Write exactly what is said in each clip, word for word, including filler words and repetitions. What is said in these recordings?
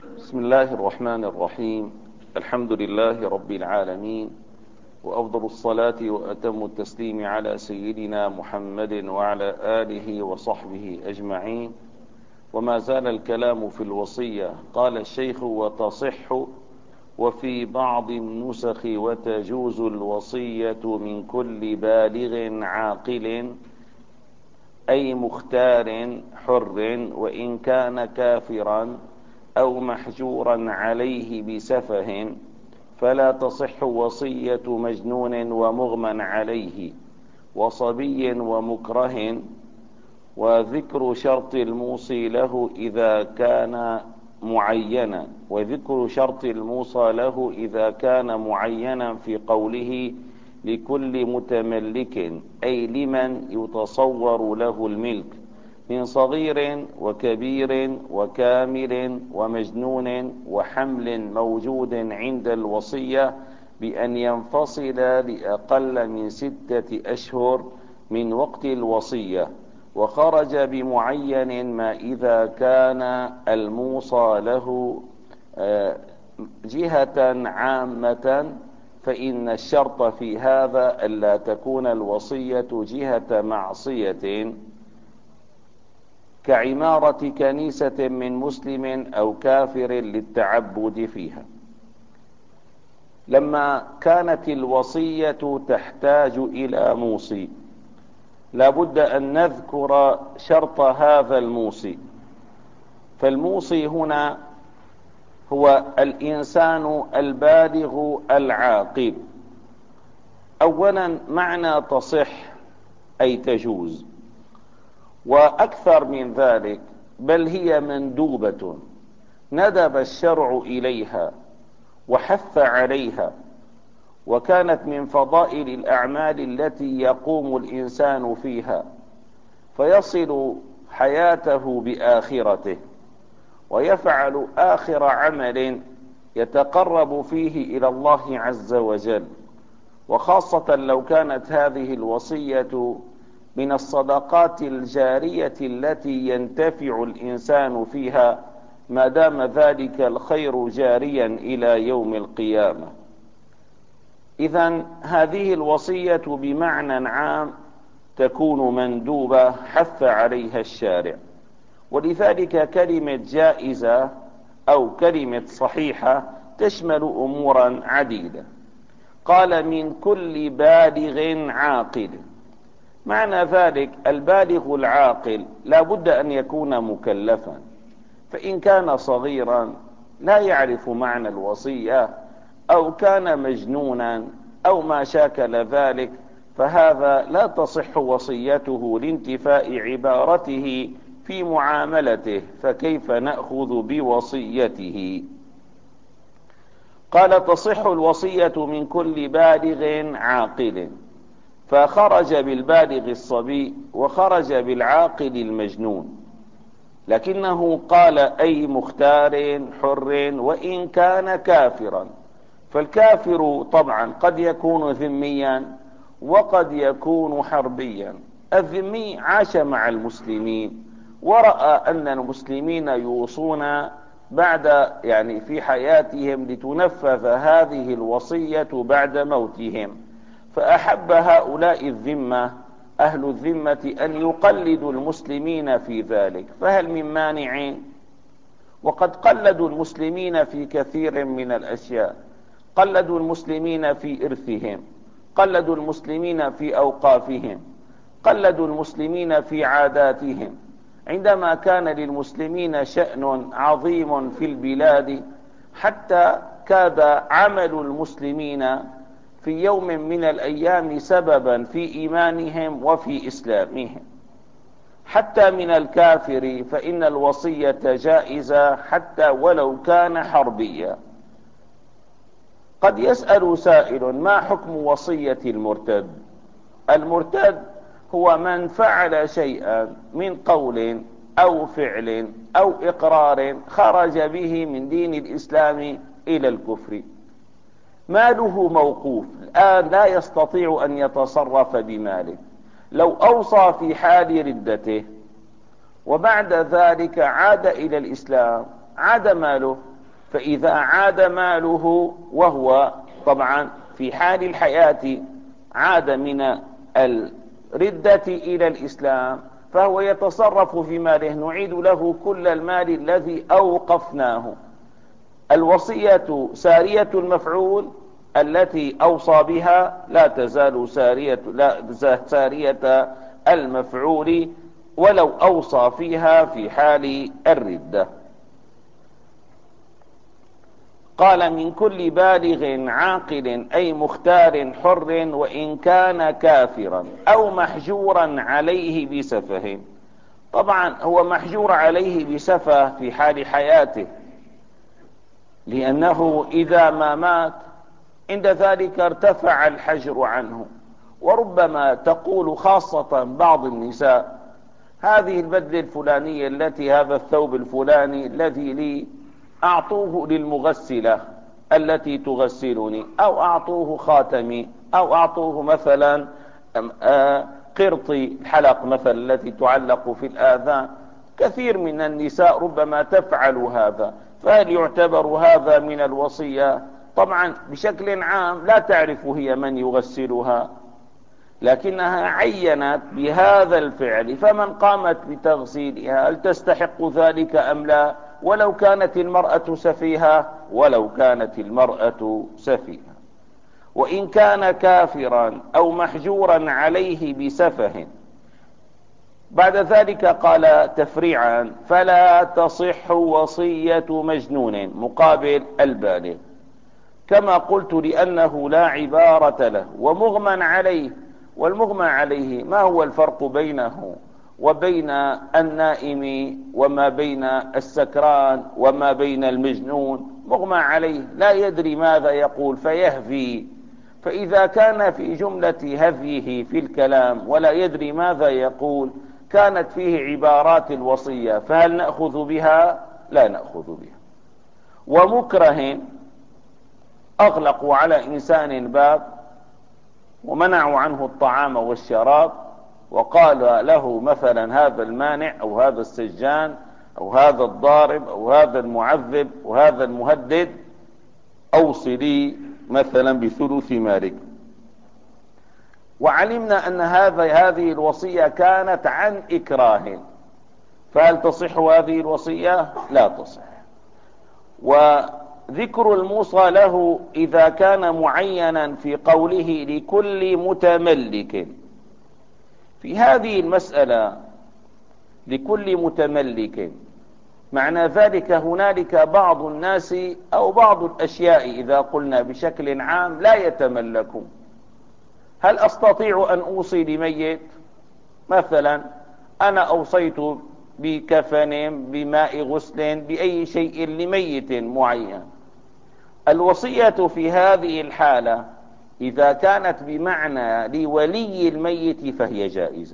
بسم الله الرحمن الرحيم. الحمد لله رب العالمين، وأفضل الصلاة وأتم التسليم على سيدنا محمد وعلى آله وصحبه أجمعين. وما زال الكلام في الوصية. قال الشيخ: وتصح وفي بعض النسخ وتجوز الوصية من كل بالغ عاقل، أي مختار حر، وإن كان كافرا أو محجورا عليه بسفه، فلا تصح وصية مجنون ومغمى عليه وصبي ومكره. وذكر شرط الموصي له إذا كان معينا وذكر شرط الموصى له إذا كان معينا في قوله: لكل متملك، أي لمن يتصور له الملك، من صغير وكبير وكامل ومجنون وحمل موجود عند الوصية، بأن ينفصل لأقل من ستة أشهر من وقت الوصية. وخرج بمعين ما إذا كان الموصى له جهة عامة، فإن الشرط في هذا ألا تكون الوصية جهة معصية، كعمارة كنيسة من مسلم أو كافر للتعبد فيها. لما كانت الوصية تحتاج إلى موصي، لابد أن نذكر شرط هذا الموصي. فالموصي هنا هو الإنسان البالغ العاقل. أولا، معنى تصح أي تجوز، وأكثر من ذلك، بل هي مندوبة، ندب الشرع إليها وحث عليها، وكانت من فضائل الأعمال التي يقوم الإنسان فيها فيصل حياته بآخرته، ويفعل آخر عمل يتقرب فيه إلى الله عز وجل. وخاصة لو كانت هذه الوصية من الصدقات الجارية التي ينتفع الإنسان فيها ما دام ذلك الخير جاريا إلى يوم القيامة. إذن هذه الوصية بمعنى عام تكون مندوبة حث عليها الشارع، ولذلك كلمة جائزة أو كلمة صحيحة تشمل أمورا عديدة. قال: من كل بالغ عاقل. معنى ذلك البالغ العاقل لا بد أن يكون مكلفا، فإن كان صغيرا لا يعرف معنى الوصية، أو كان مجنونا أو ما شاكل ذلك، فهذا لا تصح وصيته لانتفاء عبارته في معاملته، فكيف نأخذ بوصيته؟ قال: تصح الوصية من كل بالغ عاقل، فخرج بالبالغ الصبي وخرج بالعاقل المجنون، لكنه قال: أي مختار حر، وإن كان كافرا. فالكافر طبعا قد يكون ذميا وقد يكون حربيا. الذمي عاش مع المسلمين ورأى أن المسلمين يوصون بعد يعني في حياتهم لتنفذ هذه الوصية بعد موتهم، فأحب هؤلاء الذمة أهل الذمة أن يقلدوا المسلمين في ذلك. فهل من مانع؟ وقد قلدوا المسلمين في كثير من الأشياء. قلدوا المسلمين في إرثهم، قلدوا المسلمين في أوقافهم، قلدوا المسلمين في عاداتهم. عندما كان للمسلمين شأن عظيم في البلاد، حتى كاد عمل المسلمين في يوم من الأيام سببا في إيمانهم وفي إسلامهم. حتى من الكافر فإن الوصية جائزة حتى ولو كان حربيا. قد يسأل سائل: ما حكم وصية المرتد؟ المرتد هو من فعل شيئا من قول أو فعل أو إقرار خرج به من دين الإسلام إلى الكفر. ماله موقوف الآن، لا يستطيع أن يتصرف بماله. لو أوصى في حال ردته وبعد ذلك عاد إلى الإسلام، عاد ماله، فإذا عاد ماله وهو طبعا في حال الحياة عاد من الردة إلى الإسلام، فهو يتصرف في ماله، نعيد له كل المال الذي أوقفناه. الوصية سارية المفعول التي أوصى بها لا تزال سارية, لا سارية المفعول ولو أوصى فيها في حال الردة. قال: من كل بالغ عاقل أي مختار حر، وإن كان كافرا أو محجورا عليه بسفه. طبعا هو محجور عليه بسفه في حال حياته، لأنه إذا ما مات عند ذلك ارتفع الحجر عنه. وربما تقول خاصة بعض النساء: هذه البدلة الفلانية التي هذا الثوب الفلاني الذي لي أعطوه للمغسلة التي تغسلني، أو أعطوه خاتمي، أو أعطوه مثلا قرطي الحلق مثلا التي تعلق في الآذان. كثير من النساء ربما تفعل هذا، فهل يعتبر هذا من الوصية؟ طبعا بشكل عام لا تعرف هي من يغسلها، لكنها عينت بهذا الفعل، فمن قامت بتغسيلها هل تستحق ذلك أم لا؟ ولو كانت المرأة سفيهة ولو كانت المرأة سفيهة. وإن كان كافرا أو محجورا عليه بسفه. بعد ذلك قال تفريعا: فلا تصح وصية مجنون مقابل البالغ، كما قلت لأنه لا عبارة له. ومغمى عليه، والمغمى عليه ما هو الفرق بينه وبين النائم وما بين السكران وما بين المجنون؟ مغمى عليه لا يدري ماذا يقول فيهفي، فإذا كان في جملة هفيه في الكلام ولا يدري ماذا يقول كانت فيه عبارات الوصية، فهل نأخذ بها؟ لا نأخذ بها. ومكره أغلقوا على إنسان باب ومنعوا عنه الطعام والشراب، وقال له مثلا: هذا المانع أو هذا السجان أو هذا الضارب أو هذا المعذب وهذا المهدد أوصلي مثلا بثلث مالك. وعلمنا أن هذا هذه الوصية كانت عن إكراه، فهل تصح هذه الوصية؟ لا تصح. وذكر الموصى له إذا كان معينا في قوله لكل متملك، في هذه المسألة لكل متملك معنى ذلك هنالك بعض الناس أو بعض الأشياء إذا قلنا بشكل عام لا يتملكون. هل أستطيع أن أوصي لميت؟ مثلا أنا أوصيت بكفن، بماء غسل، بأي شيء لميت معين. الوصية في هذه الحالة إذا كانت بمعنى لولي الميت فهي جائزة.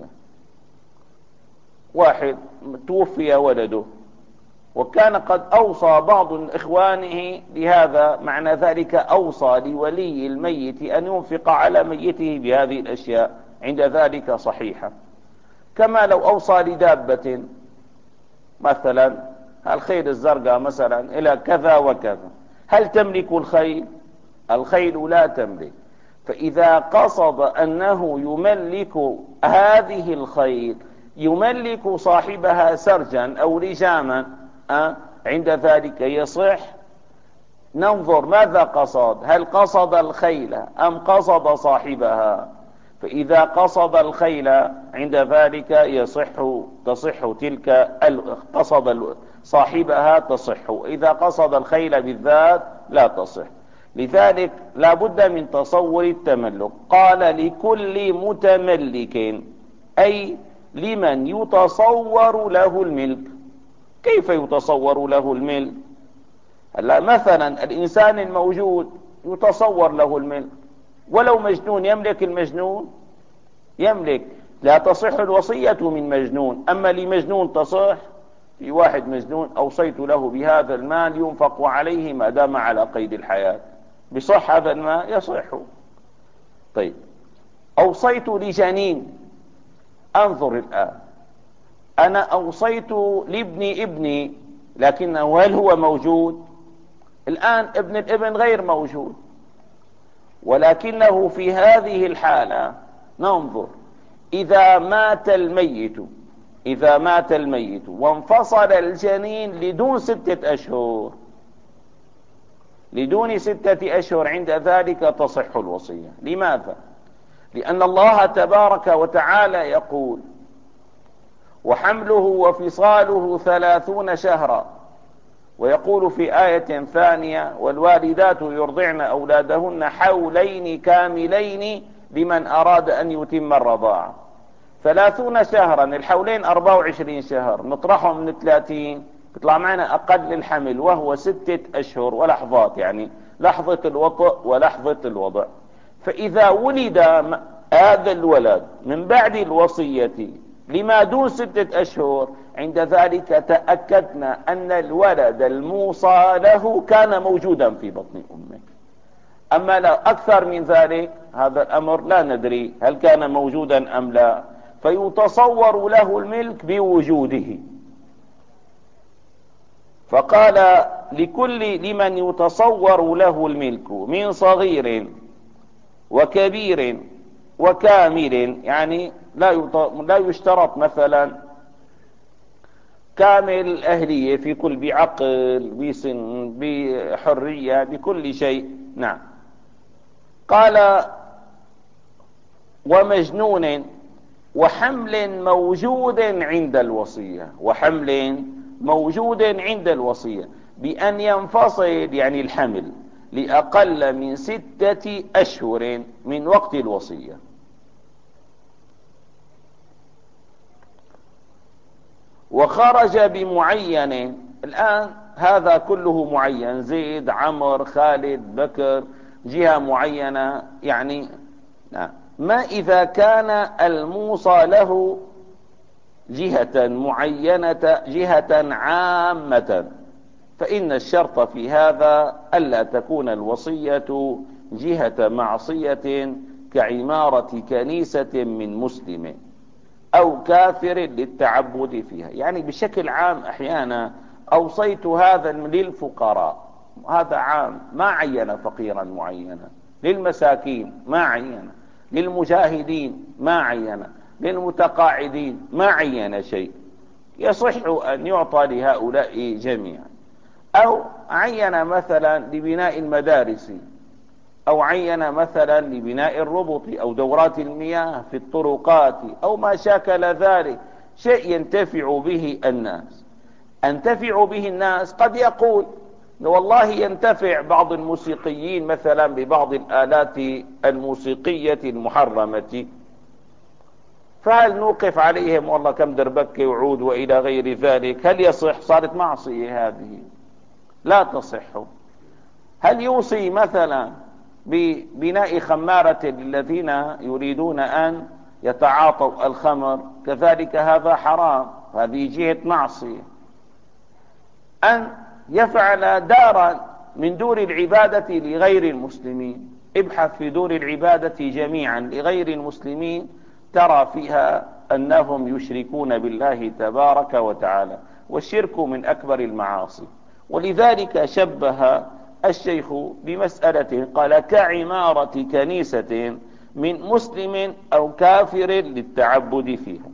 واحد توفي ولده وكان قد أوصى بعض إخوانه بهذا، معنى ذلك أوصى لولي الميت أن ينفق على ميته بهذه الأشياء، عند ذلك صحيحة. كما لو أوصى لدابة مثلا الخيل الزرقاء مثلا إلى كذا وكذا، هل تملك الخيل؟ الخيل لا تملك. فإذا قصد أنه يملك هذه الخيل، يملك صاحبها سرجا أو لجاما، أه؟ عند ذلك يصح. ننظر ماذا قصد، هل قصد الخيل أم قصد صاحبها؟ فإذا قصد الخيل عند ذلك يصح، تصح تلك، قصد صاحبها تصح. إذا قصد الخيل بالذات لا تصح. لذلك لا بد من تصور التملك. قال لكل متملك أي لمن يتصور له الملك. كيف يتصور له الملك؟ هلا مثلا الإنسان الموجود يتصور له الملك، ولو مجنون يملك المجنون؟ يملك. لا تصح الوصية من مجنون، أما لمجنون تصح. في واحد مجنون أوصيت له بهذا المال ينفق عليه ما دام على قيد الحياة، بصح هذا المال؟ يصح. طيب أوصيت لجنين، أنظر الآن، أنا أوصيت لابن ابني، لكنه هل هو موجود؟ الآن ابن الابن غير موجود، ولكنه في هذه الحالة ننظر إذا مات الميت إذا مات الميت وانفصل الجنين لدون ستة أشهر لدون ستة أشهر عند ذلك تصح الوصية. لماذا؟ لأن الله تبارك وتعالى يقول: وحمله وفصاله ثلاثون شهرا، ويقول في آية ثانية: والوالدات يرضعن أولادهن حولين كاملين لمن أراد أن يتم الرضاعة. ثلاثون شهرا، الحولين أربعة وعشرين شهر، نطرحهم من ثلاثين يطلع معنا أقل الحمل وهو ستة أشهر ولحظات، يعني لحظة الوطء ولحظة الوضع. فإذا ولد هذا الولد من بعد الوصية لما دون ستة أشهر، عند ذلك تأكدنا أن الولد الموصى له كان موجودا في بطن أمه. أما لو أكثر من ذلك هذا الأمر لا ندري هل كان موجودا أم لا، فيتصور له الملك بوجوده. فقال: لكل لمن يتصور له الملك من صغير وكبير وكامل، يعني لا لا يشترط مثلا كامل الأهلية في كل، بعقل، بسن، بحرية، بكل شيء. نعم. قال: ومجنون وحمل موجود عند الوصية وحمل موجود عند الوصية بأن ينفصل، يعني الحمل، لأقل من ستة أشهر من وقت الوصية. وخرج بمعين، الآن هذا كله معين، زيد، عمر، خالد، بكر، جهة معينة يعني. ما إذا كان الموصى له جهة معينة، جهة عامة، فإن الشرط في هذا ألا تكون الوصية جهة معصية كعمارة كنيسة من مسلم أو كافر للتعبد فيها. يعني بشكل عام أحيانا أوصيت هذا للفقراء، هذا عام، ما عين فقيرا معينا، للمساكين ما عين، للمجاهدين ما عين، للمتقاعدين ما عين شيء، يصح أن يعطى لهؤلاء جميعا. أو عين مثلا لبناء المدارس، أو عين مثلا لبناء الربط أو دورات المياه في الطرقات أو ما شاكل ذلك، شيء ينتفع به الناس. أنتفع به الناس، قد يقول والله ينتفع بعض الموسيقيين مثلا ببعض الآلات الموسيقية المحرمة، فهل نوقف عليهم والله كم دربكة وعود وإلى غير ذلك؟ هل يصح؟ صارت معصية هذه، لا تصح. هل يوصي مثلا ببناء خمارة للذين يريدون أن يتعاطوا الخمر؟ كذلك هذا حرام، هذه جهة معصية. أن يفعل دارا من دور العبادة لغير المسلمين، ابحث في دور العبادة جميعا لغير المسلمين ترى فيها أنهم يشركون بالله تبارك وتعالى، والشرك من أكبر المعاصي. ولذلك شبه الشيخ بمسألة، قال: كعمارة كنيسة من مسلم أو كافر للتعبد فيها.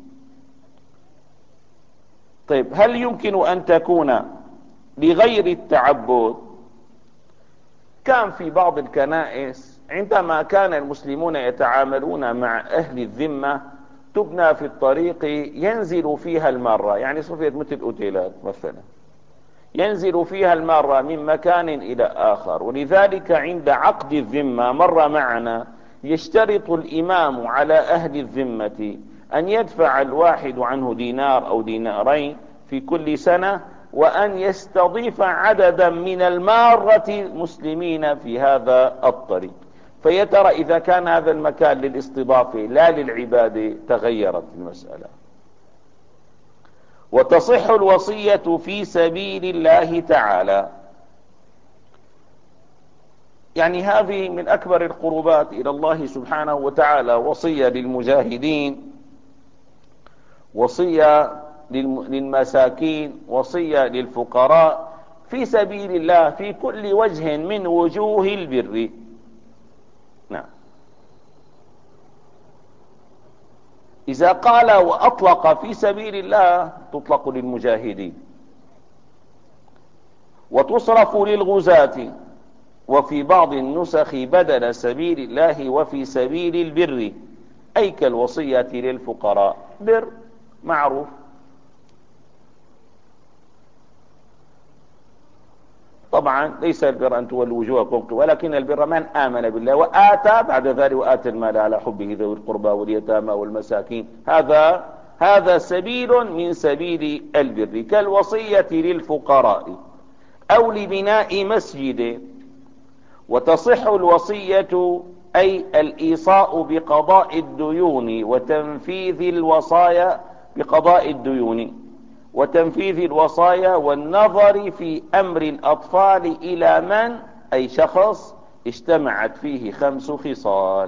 طيب، هل يمكن أن تكون لغير التعبد؟ كان في بعض الكنائس عندما كان المسلمون يتعاملون مع أهل الذمة تبنى في الطريق ينزل فيها المارة، يعني صفيت مثل أوتيلات مثلا، ينزل فيها المارة من مكان إلى آخر. ولذلك عند عقد الذمة مر معنا يشترط الإمام على أهل الذمة أن يدفع الواحد عنه دينار أو دينارين في كل سنة، وأن يستضيف عددا من المارة مسلمين في هذا الطريق. فيترى إذا كان هذا المكان للاستضافة لا للعبادة تغيرت المسألة. وتصح الوصية في سبيل الله تعالى، يعني هذه من أكبر القربات إلى الله سبحانه وتعالى، وصية للمجاهدين، وصية للمساكين، وصية للفقراء في سبيل الله في كل وجه من وجوه البر. نعم. إذا قال وأطلق في سبيل الله تطلق للمجاهدين وتصرف للغزاة، وفي بعض النسخ بدل سبيل الله وفي سبيل البر، أي كالوصية للفقراء. بر معروف، طبعا ليس البر أن تولوا وجوهكم، ولكن البر من آمن بالله وآتى بعد ذلك وآتى المال على حبه ذوي القربى واليتامى والمساكين. هذا هذا سبيل من سبيل البر، كالوصية للفقراء أو لبناء مسجد. وتصح الوصية أي الإيصاء بقضاء الديون وتنفيذ الوصايا بقضاء الديون وتنفيذ الوصايا والنظر في أمر الأطفال إلى من أي شخص اجتمعت فيه خمس خصال.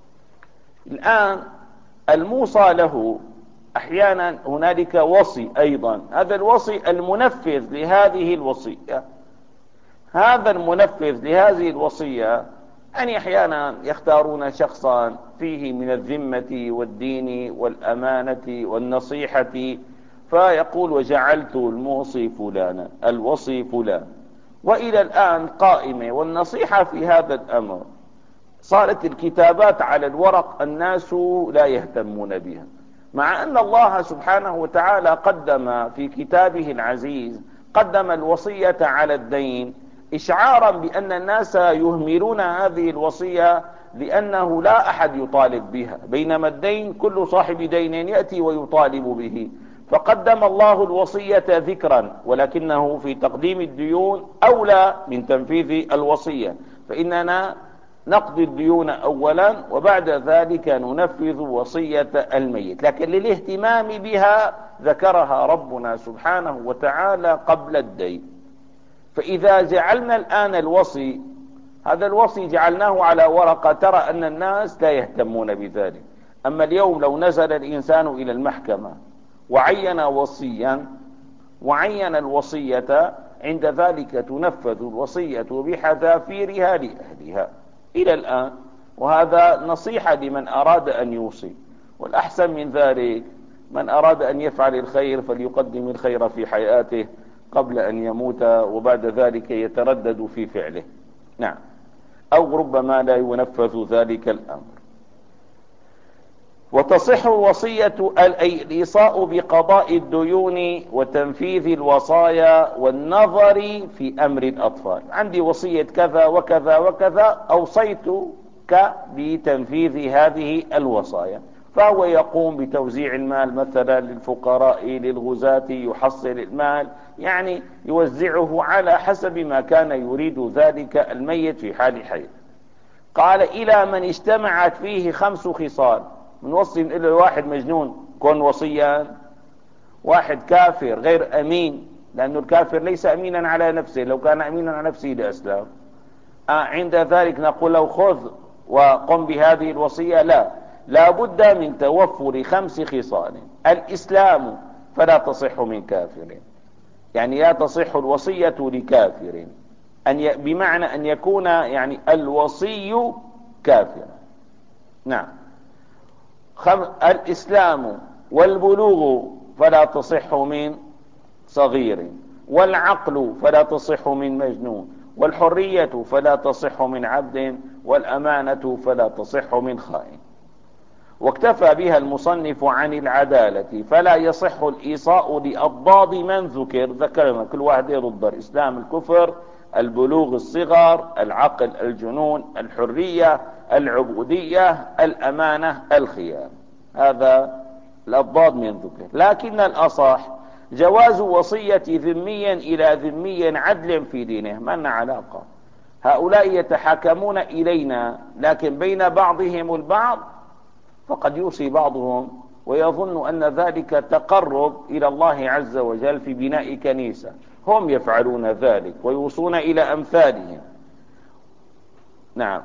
الآن الموصى له أحيانا هنالك وصي أيضا، هذا الوصي المنفذ لهذه الوصية. هذا المنفذ لهذه الوصية يعني أحيانا يختارون شخصا فيه من الذمة والدين والأمانة والنصيحة، فيقول وجعلت الموصي فلانا الوصي فلان. وإلى الآن قائمة والنصيحة في هذا الأمر. صارت الكتابات على الورق الناس لا يهتمون بها، مع أن الله سبحانه وتعالى قدم في كتابه العزيز قدم الوصية على الدين إشعارا بأن الناس يهملون هذه الوصية لأنه لا أحد يطالب بها، بينما الدين كل صاحب دين يأتي ويطالب به. فقدم الله الوصية ذكرا، ولكنه في تقديم الديون أولى من تنفيذ الوصية، فإننا نقضي الديون أولا وبعد ذلك ننفذ وصية الميت. لكن للاهتمام بها ذكرها ربنا سبحانه وتعالى قبل الدين. فإذا جعلنا الآن الوصي، هذا الوصي جعلناه على ورقة، ترى أن الناس لا يهتمون بذلك. أما اليوم لو نزل الإنسان إلى المحكمة وعين وصيا وعين الوصية، عند ذلك تنفذ الوصية بحذافيرها لأهلها إلى الآن. وهذا نصيحة لمن أراد أن يوصي. والأحسن من ذلك من أراد أن يفعل الخير فليقدم الخير في حياته قبل أن يموت، وبعد ذلك يتردد في فعله. نعم. أو ربما لا ينفذ ذلك الأمر. وتصح الوصية الإيصاء بقضاء الديون وتنفيذ الوصايا والنظر في أمر الأطفال. عندي وصية كذا وكذا وكذا، أوصيتك بتنفيذ هذه الوصايا، فهو يقوم بتوزيع المال مثلا للفقراء للغزاة، يحصل المال يعني يوزعه على حسب ما كان يريد ذلك الميت في حال حياته. قال إلى من اجتمعت فيه خمس خصال. من وصي إلى واحد مجنون كون وصيا، واحد كافر غير أمين، لأن الكافر ليس أمينا على نفسه، لو كان أمينا على نفسه لأسلم. آه عند ذلك نقول له خذ وقم بهذه الوصية. لا، لا بد من توفر خمس خصال. الإسلام فلا تصح من كافر، يعني لا تصح الوصية لكافر، أن ي... بمعنى أن يكون يعني الوصي كافر. نعم. خم... الإسلام والبلوغ فلا تصح من صغير، والعقل فلا تصح من مجنون، والحرية فلا تصح من عبد، والأمانة فلا تصح من خائن. واكتفى بها المصنف عن العدالة، فلا يصح الإيصاء لأضداد من ذكر. ذكرنا كل واحد يضد الإسلام الكفر، البلوغ الصغر، العقل الجنون، الحرية العبودية، الأمانة الخيانة. هذا الأضداد من ذكر. لكن الأصح جواز وصية ذمي إلى ذمي عدل في دينه. ما لنا علاقة، هؤلاء يتحاكمون إلينا، لكن بين بعضهم البعض فقد يوصي بعضهم ويظن أن ذلك تقرب إلى الله عز وجل في بناء كنيسة. هم يفعلون ذلك ويوصون إلى أمثالهم. نعم،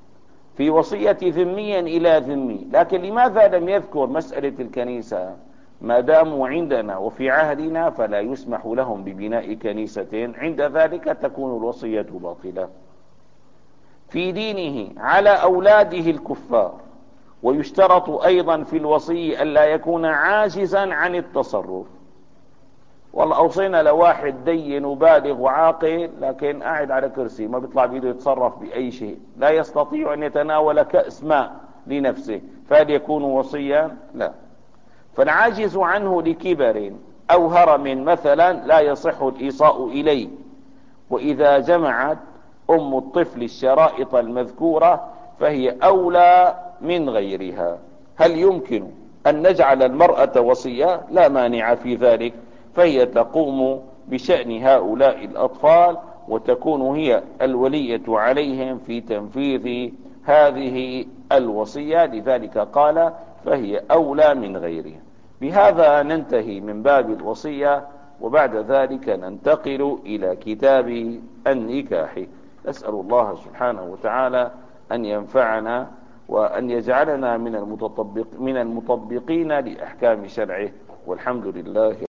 في وصية ذمي إلى ذمي. لكن لماذا لم يذكر مسألة الكنيسة؟ ما داموا عندنا وفي عهدنا فلا يسمح لهم ببناء كنيسة، عند ذلك تكون الوصية باطلة. في دينه على أولاده الكفار. ويشترط أيضا في الوصي ألا يكون عاجزا عن التصرف. والله أوصينا لواحد دين وبالغ وعاقل لكن قاعد على كرسي ما بيطلع بيده يتصرف بأي شيء، لا يستطيع أن يتناول كأس ماء لنفسه، فهل يكون وصيا؟ لا. فالعاجز عنه لكبر أو هرم مثلا لا يصح الإيصاء إليه. وإذا جمعت أم الطفل الشرائط المذكورة فهي أولى من غيرها. هل يمكن أن نجعل المرأة وصية؟ لا مانع في ذلك، فهي تقوم بشأن هؤلاء الأطفال وتكون هي الولية عليهم في تنفيذ هذه الوصية، لذلك قال فهي أولى من غيرها. بهذا ننتهي من باب الوصية، وبعد ذلك ننتقل إلى كتاب النكاح. نسأل الله سبحانه وتعالى أن ينفعنا وأن يجعلنا من المتطبق من المطبقين لأحكام شرعه، والحمد لله.